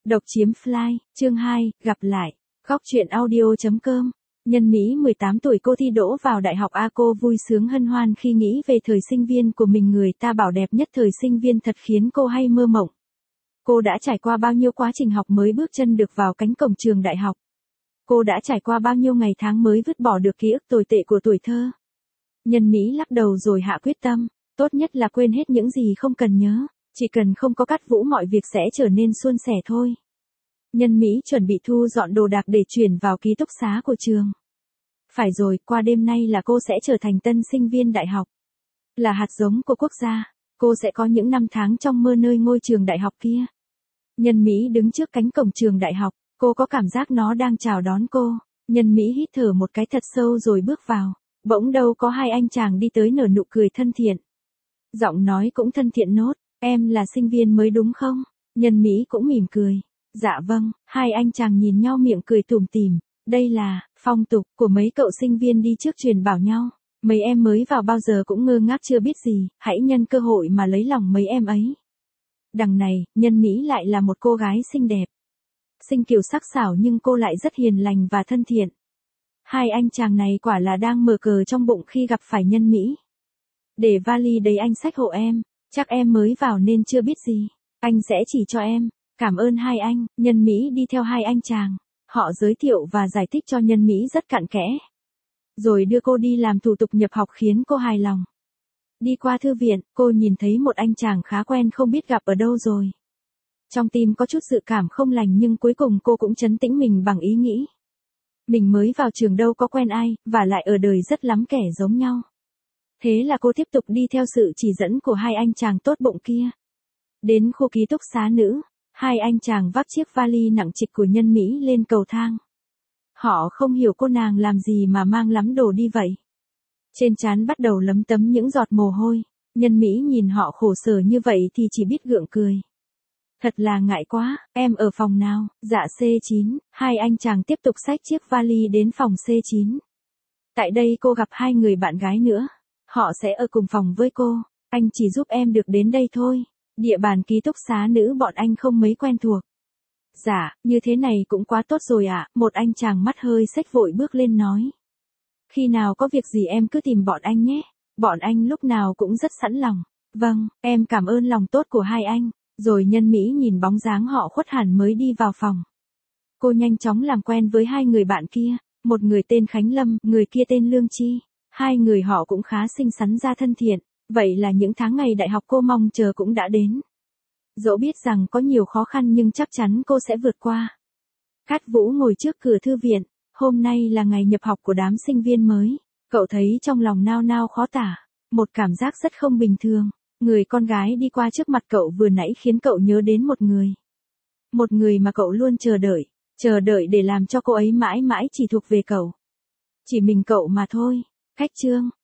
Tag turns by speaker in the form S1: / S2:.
S1: Độc chiếm fly, chương 2, gặp lại. Góc truyện audio.com. Nhân Mỹ 18 tuổi cô thi đỗ vào đại học A, cô vui sướng hân hoan khi nghĩ về thời sinh viên của mình, người ta bảo đẹp nhất thời sinh viên thật khiến cô hay mơ mộng. Cô đã trải qua bao nhiêu quá trình học mới bước chân được vào cánh cổng trường đại học. Cô đã trải qua bao nhiêu ngày tháng mới vứt bỏ được ký ức tồi tệ của tuổi thơ. Nhân Mỹ lắc đầu rồi hạ quyết tâm, tốt nhất là quên hết những gì không cần nhớ, chỉ cần không có Cát Vũ mọi việc sẽ trở nên suôn sẻ thôi. Nhân Mỹ chuẩn bị thu dọn đồ đạc để chuyển vào ký túc xá của trường. Phải rồi, qua đêm nay là cô sẽ trở thành tân sinh viên đại học. Là hạt giống của quốc gia, cô sẽ có những năm tháng trong mơ nơi ngôi trường đại học kia. Nhân Mỹ đứng trước cánh cổng trường đại học, cô có cảm giác nó đang chào đón cô. Nhân Mỹ hít thở một cái thật sâu rồi bước vào. Bỗng đâu có hai anh chàng đi tới nở nụ cười thân thiện. Giọng nói cũng thân thiện nốt, em là sinh viên mới đúng không? Nhân Mỹ cũng mỉm cười. Dạ vâng, hai anh chàng nhìn nhau miệng cười tủm tỉm. Đây là phong tục của mấy cậu sinh viên đi trước truyền bảo nhau. Mấy em mới vào bao giờ cũng ngơ ngác chưa biết gì, hãy nhân cơ hội mà lấy lòng mấy em ấy. Đằng này, Nhân Mỹ lại là một cô gái xinh đẹp. Xinh kiều sắc sảo nhưng cô lại rất hiền lành và thân thiện. Hai anh chàng này quả là đang mở cờ trong bụng khi gặp phải Nhân Mỹ. Để vali đầy anh xách hộ em, chắc em mới vào nên chưa biết gì. Anh sẽ chỉ cho em. Cảm ơn hai anh. Nhân Mỹ đi theo hai anh chàng. Họ giới thiệu và giải thích cho Nhân Mỹ rất cặn kẽ. Rồi đưa cô đi làm thủ tục nhập học khiến cô hài lòng. Đi qua thư viện, cô nhìn thấy một anh chàng khá quen không biết gặp ở đâu rồi. Trong tim có chút dự cảm không lành nhưng cuối cùng cô cũng trấn tĩnh mình bằng ý nghĩ. Mình mới vào trường đâu có quen ai, và lại ở đời rất lắm kẻ giống nhau. Thế là cô tiếp tục đi theo sự chỉ dẫn của hai anh chàng tốt bụng kia. Đến khu ký túc xá nữ, hai anh chàng vác chiếc vali nặng trịch của Nhân Mỹ lên cầu thang. Họ không hiểu cô nàng làm gì mà mang lắm đồ đi vậy. Trên trán bắt đầu lấm tấm những giọt mồ hôi. Nhân Mỹ nhìn họ khổ sở như vậy thì chỉ biết gượng cười. Thật là ngại quá, em ở phòng nào? Dạ C9, hai anh chàng tiếp tục xách chiếc vali đến phòng C9. Tại đây cô gặp hai người bạn gái nữa. Họ sẽ ở cùng phòng với cô. Anh chỉ giúp em được đến đây thôi. Địa bàn ký túc xá nữ bọn anh không mấy quen thuộc. Dạ, như thế này cũng quá tốt rồi ạ. Một anh chàng mắt hơi xếch vội bước lên nói. Khi nào có việc gì em cứ tìm bọn anh nhé. Bọn anh lúc nào cũng rất sẵn lòng. Vâng, em cảm ơn lòng tốt của hai anh. Rồi Nhân Mỹ nhìn bóng dáng họ khuất hẳn mới đi vào phòng. Cô nhanh chóng làm quen với hai người bạn kia. Một người tên Khánh Lâm, người kia tên Lương Chi. Hai người họ cũng khá xinh xắn ra thân thiện. Vậy là những tháng ngày đại học cô mong chờ cũng đã đến. Dẫu biết rằng có nhiều khó khăn nhưng chắc chắn cô sẽ vượt qua. Cát Vũ ngồi trước cửa thư viện. Hôm nay là ngày nhập học của đám sinh viên mới. Cậu thấy trong lòng nao nao khó tả. Một cảm giác rất không bình thường. Người con gái đi qua trước mặt cậu vừa nãy khiến cậu nhớ đến một người. Một người mà cậu luôn chờ đợi. Chờ đợi để làm cho cô ấy mãi mãi chỉ thuộc về cậu. Chỉ mình cậu mà thôi. Khách Trương,